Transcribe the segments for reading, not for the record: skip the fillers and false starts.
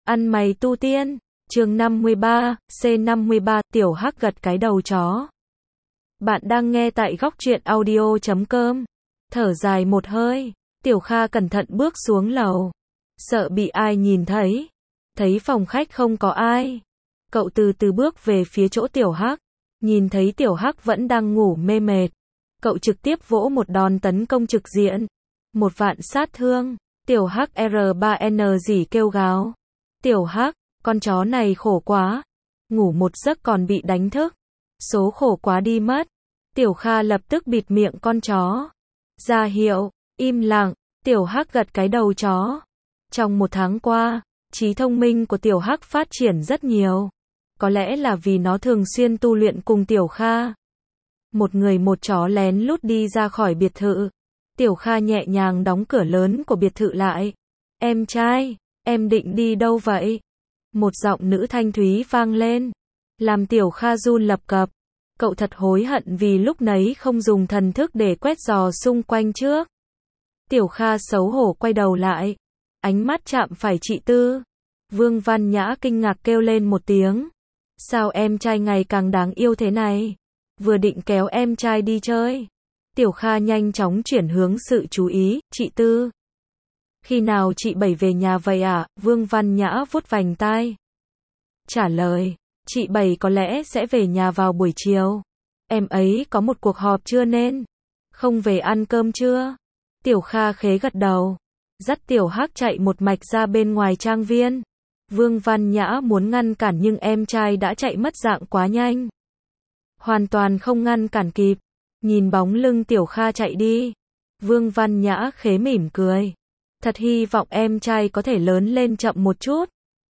Ăn mày tu tiên, chương 53, C53, Tiểu Hắc gật cái đầu chó. Bạn đang nghe tại góc truyện audio.com. Thở dài một hơi, Tiểu Kha cẩn thận bước xuống lầu. Sợ bị ai nhìn thấy. Thấy phòng khách không có ai. Cậu từ từ bước về phía chỗ Tiểu Hắc. Nhìn thấy Tiểu Hắc vẫn đang ngủ mê mệt. Cậu trực tiếp vỗ một đòn tấn công trực diện. 1 vạn sát thương. Tiểu Hắc R3N rỉ kêu gào. Tiểu Hắc, con chó này khổ quá. Ngủ một giấc còn bị đánh thức. Số khổ quá đi mất. Tiểu Kha lập tức bịt miệng con chó. Ra hiệu, im lặng. Tiểu Hắc gật cái đầu chó. Trong 1 tháng qua, trí thông minh của Tiểu Hắc phát triển rất nhiều. Có lẽ là vì nó thường xuyên tu luyện cùng Tiểu Kha. Một người một chó lén lút đi ra khỏi biệt thự. Tiểu Kha nhẹ nhàng đóng cửa lớn của biệt thự lại. Em trai, em định đi đâu vậy? Một giọng nữ thanh thúy vang lên. Làm Tiểu Kha run lập cập. Cậu thật hối hận vì lúc nấy không dùng thần thức để quét dò xung quanh trước. Tiểu Kha xấu hổ quay đầu lại. Ánh mắt chạm phải chị Tư. Vương Văn Nhã kinh ngạc kêu lên một tiếng. Sao em trai ngày càng đáng yêu thế này? Vừa định kéo em trai đi chơi. Tiểu Kha nhanh chóng chuyển hướng sự chú ý, chị Tư. Khi nào chị Bảy về nhà vậy ạ? Vương Văn Nhã vuốt vành tai. Trả lời, chị Bảy có lẽ sẽ về nhà vào buổi chiều. Em ấy có một cuộc họp chưa nên không về ăn cơm chưa? Tiểu Kha khế gật đầu. Dắt Tiểu Hắc chạy một mạch ra bên ngoài trang viên. Vương Văn Nhã muốn ngăn cản nhưng em trai đã chạy mất dạng quá nhanh. Hoàn toàn không ngăn cản kịp. Nhìn bóng lưng Tiểu Kha chạy đi. Vương Văn Nhã khế mỉm cười. Thật hy vọng em trai có thể lớn lên chậm một chút.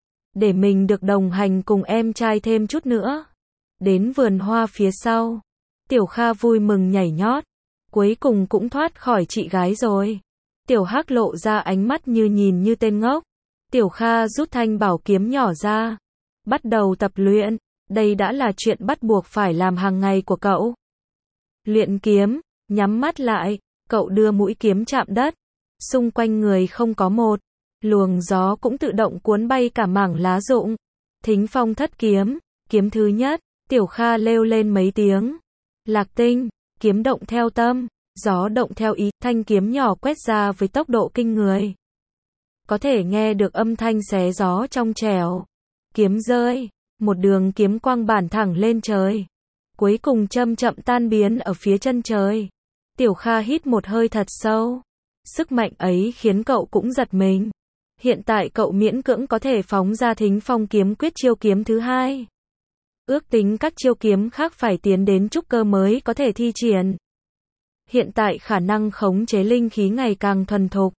Để mình được đồng hành cùng em trai thêm chút nữa. Đến vườn hoa phía sau. Tiểu Kha vui mừng nhảy nhót. Cuối cùng cũng thoát khỏi chị gái rồi. Tiểu Hắc lộ ra ánh mắt như nhìn như tên ngốc. Tiểu Kha rút thanh bảo kiếm nhỏ ra. Bắt đầu tập luyện. Đây đã là chuyện bắt buộc phải làm hàng ngày của cậu. Luyện kiếm, nhắm mắt lại, cậu đưa mũi kiếm chạm đất. Xung quanh người không có một luồng gió cũng tự động cuốn bay cả mảng lá rụng. Thính phong thất kiếm, kiếm thứ nhất, Tiểu Kha lêu lên mấy tiếng. Lạc tinh, kiếm động theo tâm, gió động theo ý, thanh kiếm nhỏ quét ra với tốc độ kinh người. Có thể nghe được âm thanh xé gió trong trẻo. Kiếm rơi, một đường kiếm quang bản thẳng lên trời. Cuối cùng chậm chậm tan biến ở phía chân trời. Tiểu Kha hít một hơi thật sâu. Sức mạnh ấy khiến cậu cũng giật mình. Hiện tại cậu miễn cưỡng có thể phóng ra thính phong kiếm quyết chiêu kiếm thứ hai. Ước tính các chiêu kiếm khác phải tiến đến trúc cơ mới có thể thi triển. Hiện tại khả năng khống chế linh khí ngày càng thuần thục.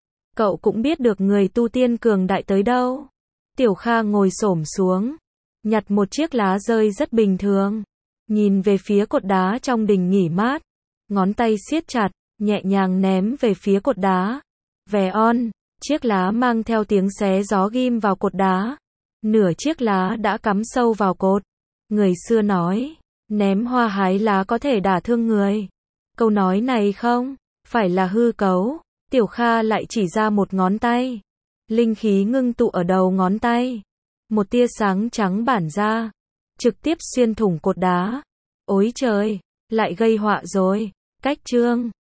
Cậu cũng biết được người tu tiên cường đại tới đâu. Tiểu Kha ngồi xổm xuống. Nhặt một chiếc lá rơi rất bình thường. Nhìn về phía cột đá trong đình nghỉ mát. Ngón tay siết chặt, nhẹ nhàng ném về phía cột đá. Vè on, chiếc lá mang theo tiếng xé gió ghim vào cột đá. Nửa chiếc lá đã cắm sâu vào cột. Người xưa nói, ném hoa hái lá có thể đả thương người. Câu nói này không phải là hư cấu. Tiểu Kha lại chỉ ra một ngón tay. Linh khí ngưng tụ ở đầu ngón tay. Một tia sáng trắng bản ra. Trực tiếp xuyên thủng cột đá. Ôi trời, lại gây họa rồi. Cách chương